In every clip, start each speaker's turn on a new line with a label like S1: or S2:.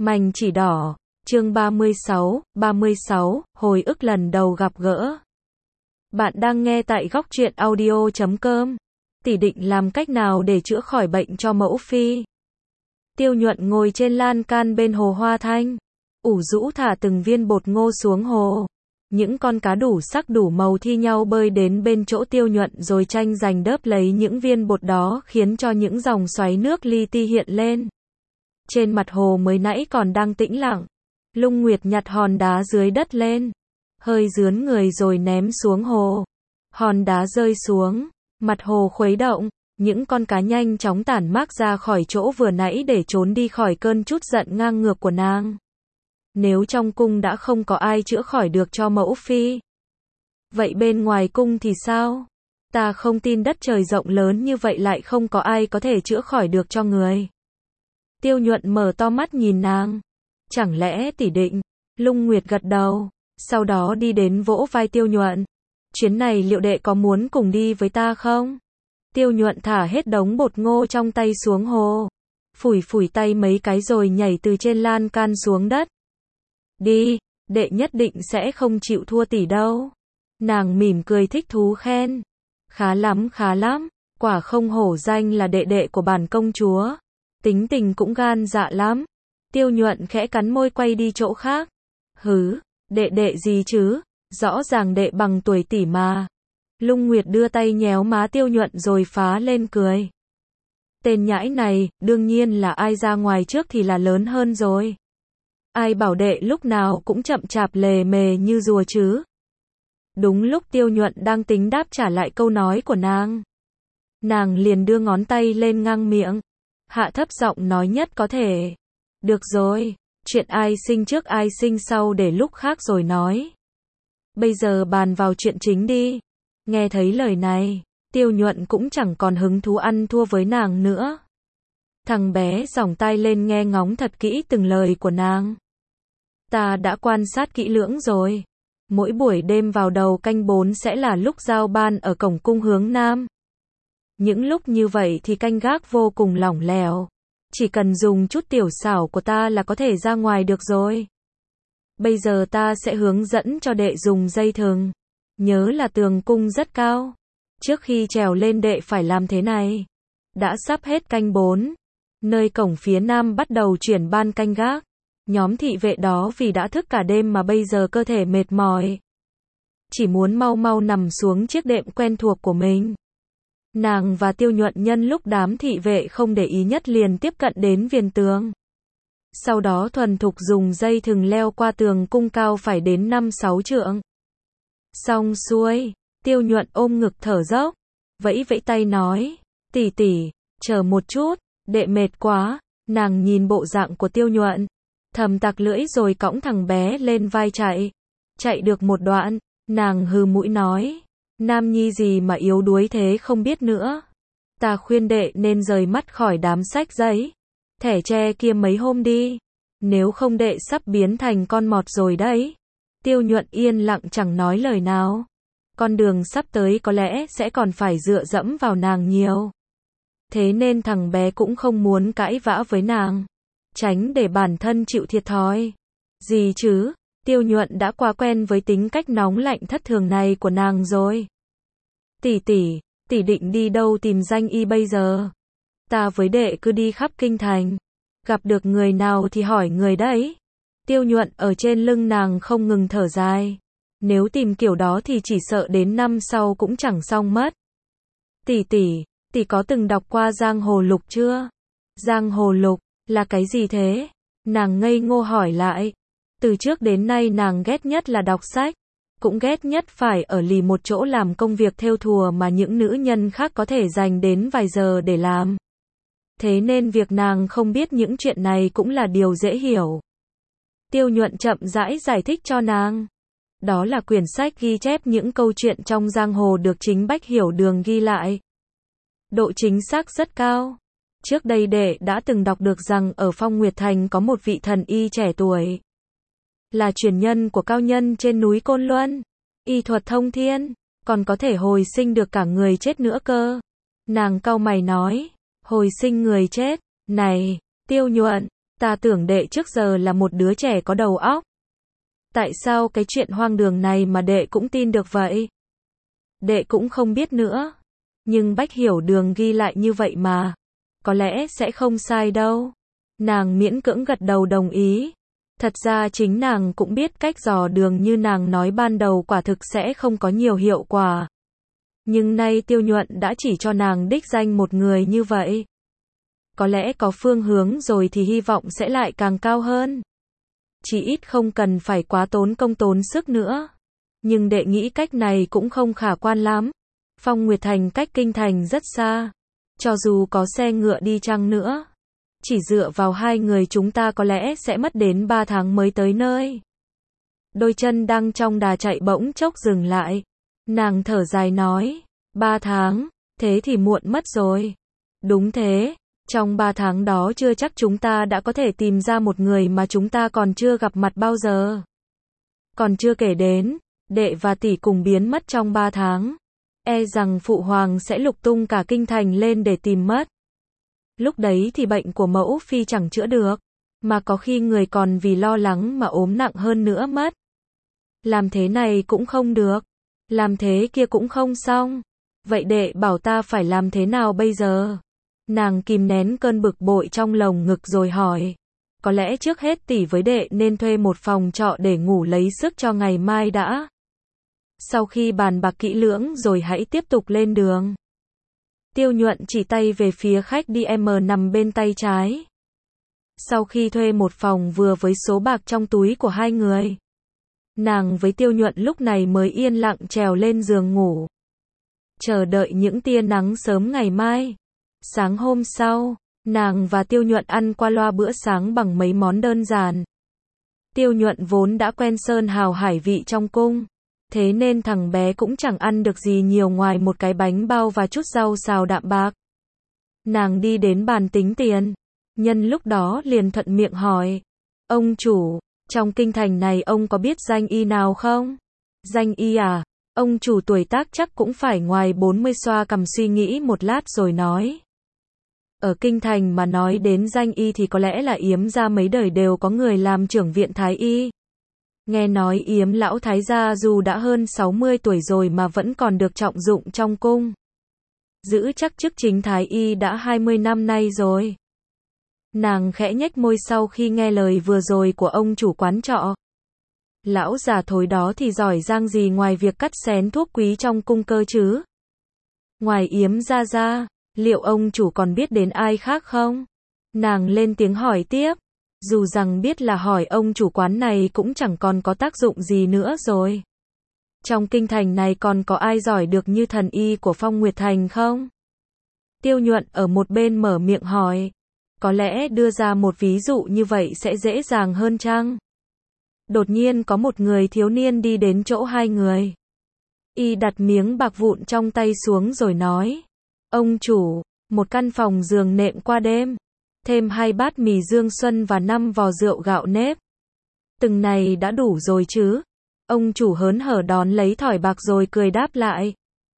S1: Mảnh chỉ đỏ, chương 36, hồi ức lần đầu gặp gỡ. Bạn đang nghe tại góc truyện audio.com. Tỷ định làm cách nào để chữa khỏi bệnh cho mẫu phi? Tiêu Nhuận ngồi trên lan can bên hồ Hoa Thanh, ủ rũ thả từng viên bột ngô xuống hồ. Những con cá đủ sắc đủ màu thi nhau bơi đến bên chỗ Tiêu Nhuận rồi tranh giành đớp lấy những viên bột đó, khiến cho những dòng xoáy nước li ti hiện lên. Trên mặt hồ mới nãy còn đang tĩnh lặng, Lung Nguyệt nhặt hòn đá dưới đất lên, hơi rướn người rồi ném xuống hồ. Hòn đá rơi xuống, mặt hồ khuấy động, những con cá nhanh chóng tản mác ra khỏi chỗ vừa nãy để trốn đi khỏi cơn trút giận ngang ngược của nàng. Nếu trong cung đã không có ai chữa khỏi được cho mẫu phi, vậy bên ngoài cung thì sao? Ta không tin đất trời rộng lớn như vậy lại không có ai có thể chữa khỏi được cho người. Tiêu Nhuận mở to mắt nhìn nàng. Chẳng lẽ tỷ định? Lung Nguyệt gật đầu, sau đó đi đến vỗ vai Tiêu Nhuận. Chuyến này liệu đệ có muốn cùng đi với ta không? Tiêu Nhuận thả hết đống bột ngô trong tay xuống hồ, phủi phủi tay mấy cái rồi nhảy từ trên lan can xuống đất. Đi, đệ nhất định sẽ không chịu thua tỷ đâu. Nàng mỉm cười thích thú khen. Khá lắm, quả không hổ danh là đệ đệ của bản công chúa. Tính tình cũng gan dạ lắm. Tiêu Nhuận khẽ cắn môi quay đi chỗ khác. Hứ, đệ gì chứ, rõ ràng đệ bằng tuổi tỷ mà. Lung Nguyệt đưa tay nhéo má Tiêu Nhuận rồi phá lên cười. Tên nhãi này, đương nhiên là ai ra ngoài trước thì là lớn hơn rồi. Ai bảo đệ lúc nào cũng chậm chạp lề mề như rùa chứ. Đúng lúc Tiêu Nhuận đang tính đáp trả lại câu nói của nàng liền đưa ngón tay lên ngang miệng, hạ thấp giọng nói nhất có thể. Được rồi, chuyện ai sinh trước ai sinh sau để lúc khác rồi nói. Bây giờ bàn vào chuyện chính đi. Nghe thấy lời này, Tiêu Nhuận cũng chẳng còn hứng thú ăn thua với nàng nữa. Thằng bé giỏng tai lên nghe ngóng thật kỹ từng lời của nàng. Ta đã quan sát kỹ lưỡng rồi. Mỗi buổi đêm vào đầu canh 4 sẽ là lúc giao ban ở cổng cung hướng Nam. Những lúc như vậy thì canh gác vô cùng lỏng lẻo. Chỉ cần dùng chút tiểu xảo của ta là có thể ra ngoài được rồi. Bây giờ ta sẽ hướng dẫn cho đệ dùng dây thừng. Nhớ là tường cung rất cao. Trước khi trèo lên đệ phải làm thế này. Đã sắp hết canh 4. Nơi cổng phía Nam bắt đầu chuyển ban canh gác. Nhóm thị vệ đó vì đã thức cả đêm mà bây giờ cơ thể mệt mỏi. Chỉ muốn mau mau nằm xuống chiếc đệm quen thuộc của mình. Nàng và Tiêu Nhuận nhân lúc đám thị vệ không để ý nhất liền tiếp cận đến viền tường. Sau đó thuần thục dùng dây thừng leo qua tường cung cao phải đến 5-6 trượng. Xong xuôi, Tiêu Nhuận ôm ngực thở dốc, vẫy vẫy tay nói, tỷ, chờ một chút, đệ mệt quá. Nàng nhìn bộ dạng của Tiêu Nhuận, thầm tặc lưỡi rồi cõng thằng bé lên vai chạy. Chạy được một đoạn, nàng hừ mũi nói, nam nhi gì mà yếu đuối thế không biết nữa. Ta khuyên đệ nên rời mắt khỏi đám sách giấy, thẻ tre kia mấy hôm đi. Nếu không đệ sắp biến thành con mọt rồi đấy. Tiêu Nhuận yên lặng chẳng nói lời nào. Con đường sắp tới có lẽ sẽ còn phải dựa dẫm vào nàng nhiều. Thế nên thằng bé cũng không muốn cãi vã với nàng, tránh để bản thân chịu thiệt thòi. Gì chứ, Tiêu Nhuận đã quá quen với tính cách nóng lạnh thất thường này của nàng rồi. Tỷ định đi đâu tìm danh y bây giờ? Ta với đệ cứ đi khắp kinh thành. Gặp được người nào thì hỏi người đấy. Tiêu Nhuận ở trên lưng nàng không ngừng thở dài. Nếu tìm kiểu đó thì chỉ sợ đến năm sau cũng chẳng xong mất. Tỷ có từng đọc qua Giang Hồ Lục chưa? Giang Hồ Lục là cái gì thế? Nàng ngây ngô hỏi lại. Từ trước đến nay nàng ghét nhất là đọc sách, cũng ghét nhất phải ở lì một chỗ làm công việc thêu thùa mà những nữ nhân khác có thể dành đến vài giờ để làm. Thế nên việc nàng không biết những chuyện này cũng là điều dễ hiểu. Tiêu Nhuận chậm rãi giải thích cho nàng. Đó là quyển sách ghi chép những câu chuyện trong giang hồ được chính Bách Hiểu Đường ghi lại. Độ chính xác rất cao. Trước đây đệ đã từng đọc được rằng ở Phong Nguyệt Thành có một vị thần y trẻ tuổi. Là truyền nhân của cao nhân trên núi Côn Luân. Y thuật thông thiên, còn có thể hồi sinh được cả người chết nữa cơ. Nàng cau mày nói, hồi sinh người chết, này, Tiêu Nhuận, Ta tưởng đệ trước giờ là một đứa trẻ có đầu óc. Tại sao cái chuyện hoang đường này mà đệ cũng tin được vậy? Đệ cũng không biết nữa. Nhưng Bách Hiểu Đường ghi lại như vậy mà. Có lẽ sẽ không sai đâu. Nàng miễn cưỡng gật đầu đồng ý. Thật ra chính nàng cũng biết cách dò đường như nàng nói ban đầu quả thực sẽ không có nhiều hiệu quả. Nhưng nay Tiêu Nhuận đã chỉ cho nàng đích danh một người như vậy. Có lẽ có phương hướng rồi thì hy vọng sẽ lại càng cao hơn. Chỉ ít không cần phải quá tốn công tốn sức nữa. Nhưng đệ nghĩ cách này cũng không khả quan lắm. Phong Nguyệt Thành cách Kinh Thành rất xa. Cho dù có xe ngựa đi chăng nữa, chỉ dựa vào hai người chúng ta có lẽ sẽ mất đến 3 tháng mới tới nơi. Đôi chân đang trong đà chạy bỗng chốc dừng lại. Nàng thở dài nói, 3 tháng, thế thì muộn mất rồi. Đúng thế, trong 3 tháng đó chưa chắc chúng ta đã có thể tìm ra một người mà chúng ta còn chưa gặp mặt bao giờ. Còn chưa kể đến, đệ và tỷ cùng biến mất trong 3 tháng. E rằng phụ hoàng sẽ lục tung cả Kinh Thành lên để tìm mất. Lúc đấy thì bệnh của mẫu phi chẳng chữa được, mà có khi người còn vì lo lắng mà ốm nặng hơn nữa mất. Làm thế này cũng không được, làm thế kia cũng không xong. Vậy đệ bảo ta phải làm thế nào bây giờ? Nàng kìm nén cơn bực bội trong lồng ngực rồi hỏi. Có lẽ trước hết tỷ với đệ nên thuê một phòng trọ để ngủ lấy sức cho ngày mai đã. Sau khi bàn bạc kỹ lưỡng rồi hãy tiếp tục lên đường. Tiêu Nhuận chỉ tay về phía khách đi M nằm bên tay trái. Sau khi thuê một phòng vừa với số bạc trong túi của hai người, nàng với Tiêu Nhuận lúc này mới yên lặng trèo lên giường ngủ. Chờ đợi những tia nắng sớm ngày mai. Sáng hôm sau, nàng và Tiêu Nhuận ăn qua loa bữa sáng bằng mấy món đơn giản. Tiêu Nhuận vốn đã quen sơn hào hải vị trong cung. Thế nên thằng bé cũng chẳng ăn được gì nhiều ngoài một cái bánh bao và chút rau xào đạm bạc. Nàng đi đến bàn tính tiền. Nhân lúc đó liền thuận miệng hỏi. Ông chủ, trong Kinh Thành này ông có biết danh y nào không? Danh y à? Ông chủ tuổi tác chắc cũng phải ngoài 40 xoa cằm suy nghĩ một lát rồi nói. Ở Kinh Thành mà nói đến danh y thì có lẽ là Yếm gia mấy đời đều có người làm trưởng viện thái y. Nghe nói Yếm lão thái gia dù đã hơn 60 tuổi rồi mà vẫn còn được trọng dụng trong cung. Giữ chắc chức chính thái y đã 20 năm nay rồi. Nàng khẽ nhếch môi sau khi nghe lời vừa rồi của ông chủ quán trọ. Lão già thối đó thì giỏi giang gì ngoài việc cắt xén thuốc quý trong cung cơ chứ? Ngoài Yếm gia ra, liệu ông chủ còn biết đến ai khác không? Nàng lên tiếng hỏi tiếp. Dù rằng biết là hỏi ông chủ quán này cũng chẳng còn có tác dụng gì nữa rồi. Trong Kinh Thành này còn có ai giỏi được như thần y của Phong Nguyệt Thành không? Tiêu Nhuận ở một bên mở miệng hỏi. Có lẽ đưa ra một ví dụ như vậy sẽ dễ dàng hơn chăng? Đột nhiên có một người thiếu niên đi đến chỗ hai người. Y đặt miếng bạc vụn trong tay xuống rồi nói. Ông chủ, một căn phòng giường nệm qua đêm. Thêm 2 bát mì Dương Xuân và 5 vò rượu gạo nếp. Từng này đã đủ rồi chứ? Ông chủ hớn hở đón lấy thỏi bạc rồi cười đáp lại.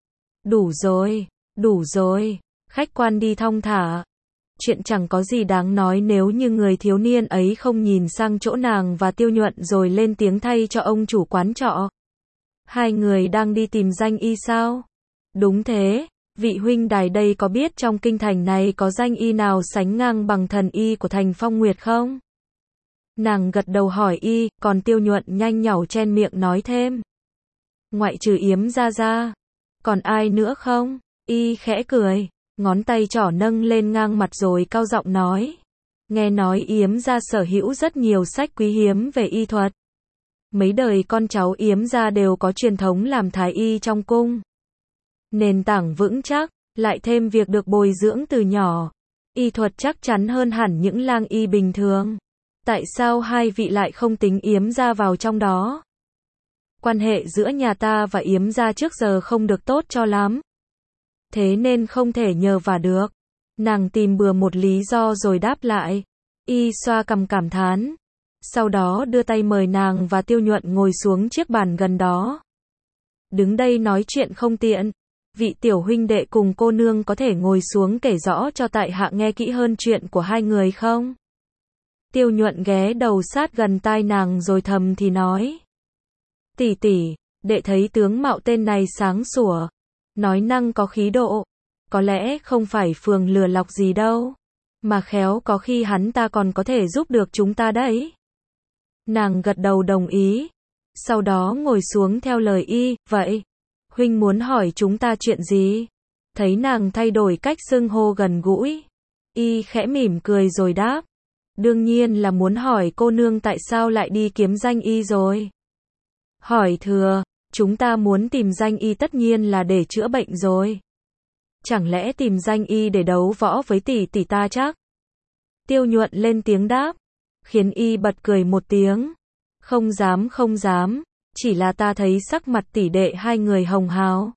S1: Đủ rồi, khách quan đi thong thả. Chuyện chẳng có gì đáng nói nếu như người thiếu niên ấy không nhìn sang chỗ nàng và Tiêu Nhuận rồi lên tiếng thay cho ông chủ quán trọ. Hai người đang đi tìm danh y sao? Đúng thế. Vị huynh đài đây có biết trong Kinh Thành này có danh y nào sánh ngang bằng thần y của thành Phong Nguyệt không? Nàng gật đầu hỏi y, còn Tiêu Nhuận nhanh nhảu chen miệng nói thêm. Ngoại trừ Yếm gia ra, còn ai nữa không? Y khẽ cười, ngón tay trỏ nâng lên ngang mặt rồi cao giọng nói. Nghe nói Yếm gia sở hữu rất nhiều sách quý hiếm về y thuật. Mấy đời con cháu Yếm gia đều có truyền thống làm thái y trong cung. Nền tảng vững chắc, lại thêm việc được bồi dưỡng từ nhỏ. Y thuật chắc chắn hơn hẳn những lang y bình thường. Tại sao hai vị lại không tính Yếm gia vào trong đó? Quan hệ giữa nhà ta và Yếm gia trước giờ không được tốt cho lắm. Thế nên không thể nhờ vả được. Nàng tìm bừa một lý do rồi đáp lại. Y xoa cằm cảm thán. Sau đó đưa tay mời nàng và Tiêu Nhuận ngồi xuống chiếc bàn gần đó. Đứng đây nói chuyện không tiện. Vị tiểu huynh đệ cùng cô nương có thể ngồi xuống kể rõ cho tại hạ nghe kỹ hơn chuyện của hai người không? Tiêu Nhuận ghé đầu sát gần tai nàng rồi thầm thì nói. Tỷ tỷ, đệ thấy tướng mạo tên này sáng sủa, nói năng có khí độ, có lẽ không phải phường lừa lọc gì đâu, mà khéo có khi hắn ta còn có thể giúp được chúng ta đấy. Nàng gật đầu đồng ý, sau đó ngồi xuống theo lời y, vậy, huynh muốn hỏi chúng ta chuyện gì? Thấy nàng thay đổi cách xưng hô gần gũi, y khẽ mỉm cười rồi đáp, đương nhiên là muốn hỏi cô nương tại sao lại đi kiếm danh y rồi. Hỏi thừa, chúng ta muốn tìm danh y tất nhiên là để chữa bệnh rồi. Chẳng lẽ tìm danh y để đấu võ với tỷ tỷ ta chắc? Tiêu Nhuận lên tiếng đáp, khiến y bật cười một tiếng. Không dám không dám, chỉ là ta thấy sắc mặt tỷ đệ hai người hồng hào.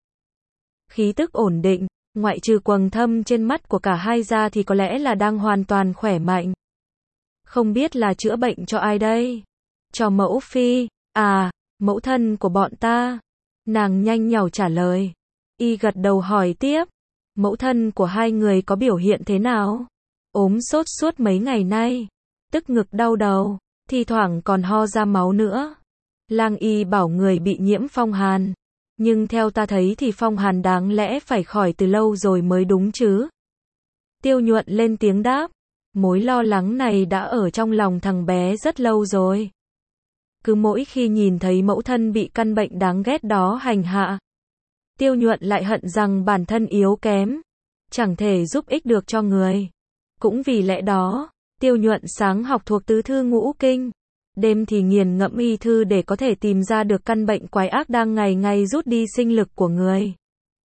S1: Khí tức ổn định, ngoại trừ quầng thâm trên mắt của cả hai ra thì có lẽ là đang hoàn toàn khỏe mạnh. Không biết là chữa bệnh cho ai đây? Cho mẫu phi, à, mẫu thân của bọn ta. Nàng nhanh nhảu trả lời. Y gật đầu hỏi tiếp, mẫu thân của hai người có biểu hiện thế nào? Ốm sốt suốt mấy ngày nay, tức ngực đau đầu, thi thoảng còn ho ra máu nữa. Lang y bảo người bị nhiễm phong hàn, nhưng theo ta thấy thì phong hàn đáng lẽ phải khỏi từ lâu rồi mới đúng chứ. Tiêu Nhuận lên tiếng đáp, mối lo lắng này đã ở trong lòng thằng bé rất lâu rồi. Cứ mỗi khi nhìn thấy mẫu thân bị căn bệnh đáng ghét đó hành hạ, Tiêu Nhuận lại hận rằng bản thân yếu kém, chẳng thể giúp ích được cho người. Cũng vì lẽ đó, Tiêu Nhuận sáng học thuộc tứ thư ngũ kinh, đêm thì nghiền ngẫm y thư để có thể tìm ra được căn bệnh quái ác đang ngày ngày rút đi sinh lực của người.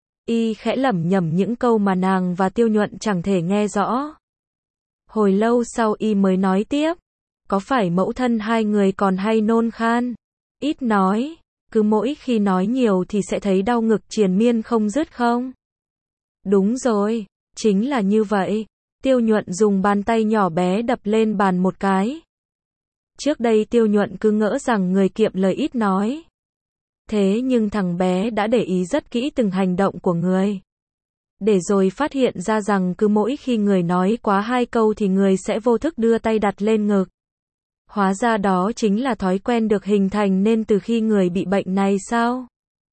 S1: Y khẽ lẩm nhẩm những câu mà nàng và Tiêu Nhuận chẳng thể nghe rõ. Hồi lâu sau y mới nói tiếp, có phải mẫu thân hai người còn hay nôn khan? Ít nói, cứ mỗi khi nói nhiều thì sẽ thấy đau ngực triền miên không dứt không? Đúng rồi, chính là như vậy. Tiêu Nhuận dùng bàn tay nhỏ bé đập lên bàn một cái. Trước đây Tiêu Nhuận cứ ngỡ rằng người kiệm lời ít nói. Thế nhưng thằng bé đã để ý rất kỹ từng hành động của người. Để rồi phát hiện ra rằng cứ mỗi khi người nói quá hai câu thì người sẽ vô thức đưa tay đặt lên ngực. Hóa ra đó chính là thói quen được hình thành nên từ khi người bị bệnh này sao?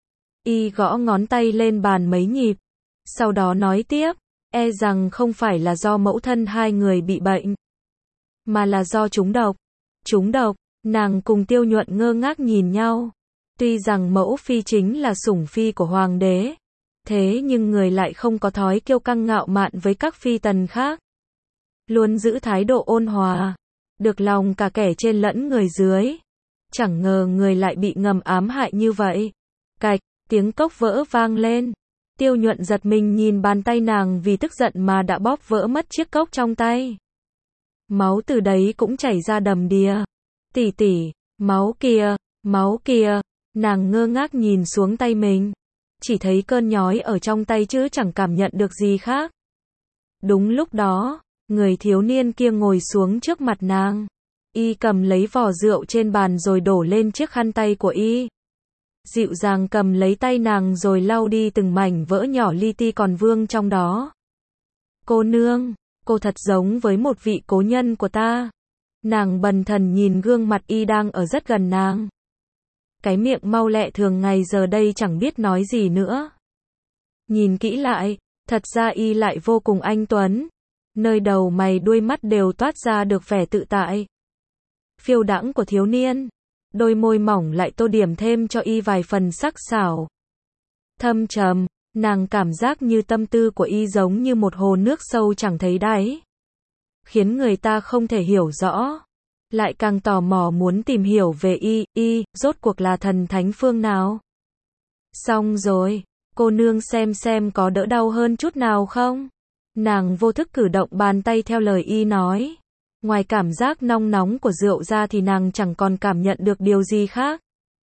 S1: Y gõ ngón tay lên bàn mấy nhịp, sau đó nói tiếp, e rằng không phải là do mẫu thân hai người bị bệnh, mà là do trúng độc. Trúng độc, nàng cùng Tiêu Nhuận ngơ ngác nhìn nhau. Tuy rằng mẫu phi chính là sủng phi của hoàng đế, thế nhưng người lại không có thói kiêu căng ngạo mạn với các phi tần khác. Luôn giữ thái độ ôn hòa, được lòng cả kẻ trên lẫn người dưới. Chẳng ngờ người lại bị ngầm ám hại như vậy. Cạch, tiếng cốc vỡ vang lên. Tiêu Nhuận giật mình nhìn bàn tay nàng vì tức giận mà đã bóp vỡ mất chiếc cốc trong tay. Máu từ đấy cũng chảy ra đầm đìa. Tỷ tỷ, máu kìa, máu kìa. Nàng ngơ ngác nhìn xuống tay mình. Chỉ thấy cơn nhói ở trong tay chứ chẳng cảm nhận được gì khác. Đúng lúc đó, người thiếu niên kia ngồi xuống trước mặt nàng. Y cầm lấy vò rượu trên bàn rồi đổ lên chiếc khăn tay của y. Dịu dàng cầm lấy tay nàng rồi lau đi từng mảnh vỡ nhỏ li ti còn vương trong đó. Cô nương, cô thật giống với một vị cố nhân của ta. Nàng bần thần nhìn gương mặt y đang ở rất gần nàng. Cái miệng mau lẹ thường ngày giờ đây chẳng biết nói gì nữa. Nhìn kỹ lại, thật ra y lại vô cùng anh tuấn. Nơi đầu mày đuôi mắt đều toát ra được vẻ tự tại, phiêu đãng của thiếu niên. Đôi môi mỏng lại tô điểm thêm cho y vài phần sắc sảo. Thâm trầm, nàng cảm giác như tâm tư của y giống như một hồ nước sâu chẳng thấy đáy. Khiến người ta không thể hiểu rõ. Lại càng tò mò muốn tìm hiểu về y, rốt cuộc là thần thánh phương nào. Xong rồi, cô nương xem có đỡ đau hơn chút nào không? Nàng vô thức cử động bàn tay theo lời y nói. Ngoài cảm giác nong nóng của rượu ra thì nàng chẳng còn cảm nhận được điều gì khác.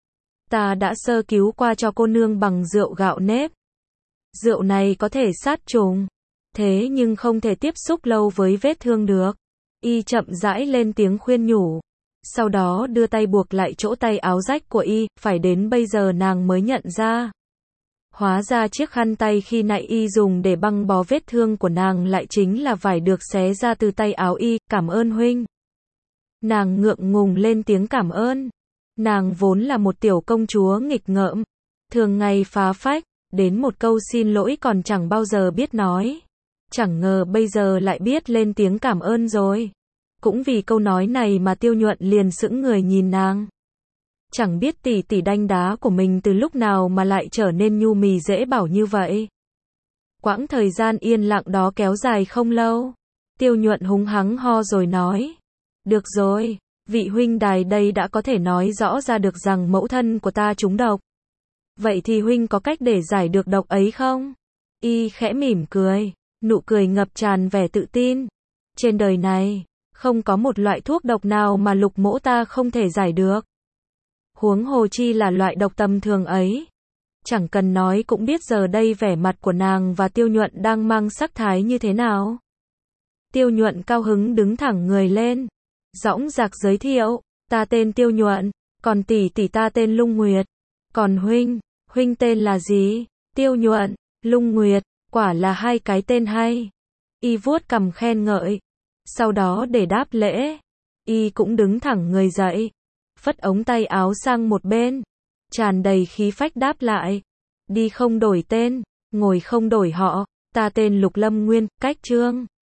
S1: Ta đã sơ cứu qua cho cô nương bằng rượu gạo nếp. Rượu này có thể sát trùng, thế nhưng không thể tiếp xúc lâu với vết thương được. Y chậm rãi lên tiếng khuyên nhủ. Sau đó đưa tay buộc lại chỗ tay áo rách của y, phải đến bây giờ nàng mới nhận ra. Hóa ra chiếc khăn tay khi nãy y dùng để băng bó vết thương của nàng lại chính là vải được xé ra từ tay áo y. Cảm ơn huynh. Nàng ngượng ngùng lên tiếng cảm ơn. Nàng vốn là một tiểu công chúa nghịch ngợm, thường ngày phá phách, đến một câu xin lỗi còn chẳng bao giờ biết nói. Chẳng ngờ bây giờ lại biết lên tiếng cảm ơn rồi. Cũng vì câu nói này mà Tiêu Nhuận liền sững người nhìn nàng. Chẳng biết tỷ tỷ đanh đá của mình từ lúc nào mà lại trở nên nhu mì dễ bảo như vậy. Quãng thời gian yên lặng đó kéo dài không lâu. Tiêu Nhuận húng hắng ho rồi nói. Được rồi, vị huynh đài đây đã có thể nói rõ ra được rằng mẫu thân của ta trúng độc. Vậy thì huynh có cách để giải được độc ấy không? Y khẽ mỉm cười, nụ cười ngập tràn vẻ tự tin. Trên đời này, không có một loại thuốc độc nào mà Lục mỗ ta không thể giải được. Huống hồ chi là loại độc tầm thường ấy. Chẳng cần nói cũng biết giờ đây vẻ mặt của nàng và Tiêu Nhuận đang mang sắc thái như thế nào. Tiêu Nhuận cao hứng đứng thẳng người lên, dõng dạc giới thiệu, ta tên Tiêu Nhuận, còn tỷ tỷ ta tên Lung Nguyệt, còn huynh tên là gì? Tiêu Nhuận, Lung Nguyệt, quả là hai cái tên hay. Y vuốt cằm khen ngợi, sau đó để đáp lễ, Y cũng đứng thẳng người dậy, phất ống tay áo sang một bên, tràn đầy khí phách đáp lại, đi không đổi tên, ngồi không đổi họ, ta tên Lục Lâm Nguyên, cách Trương.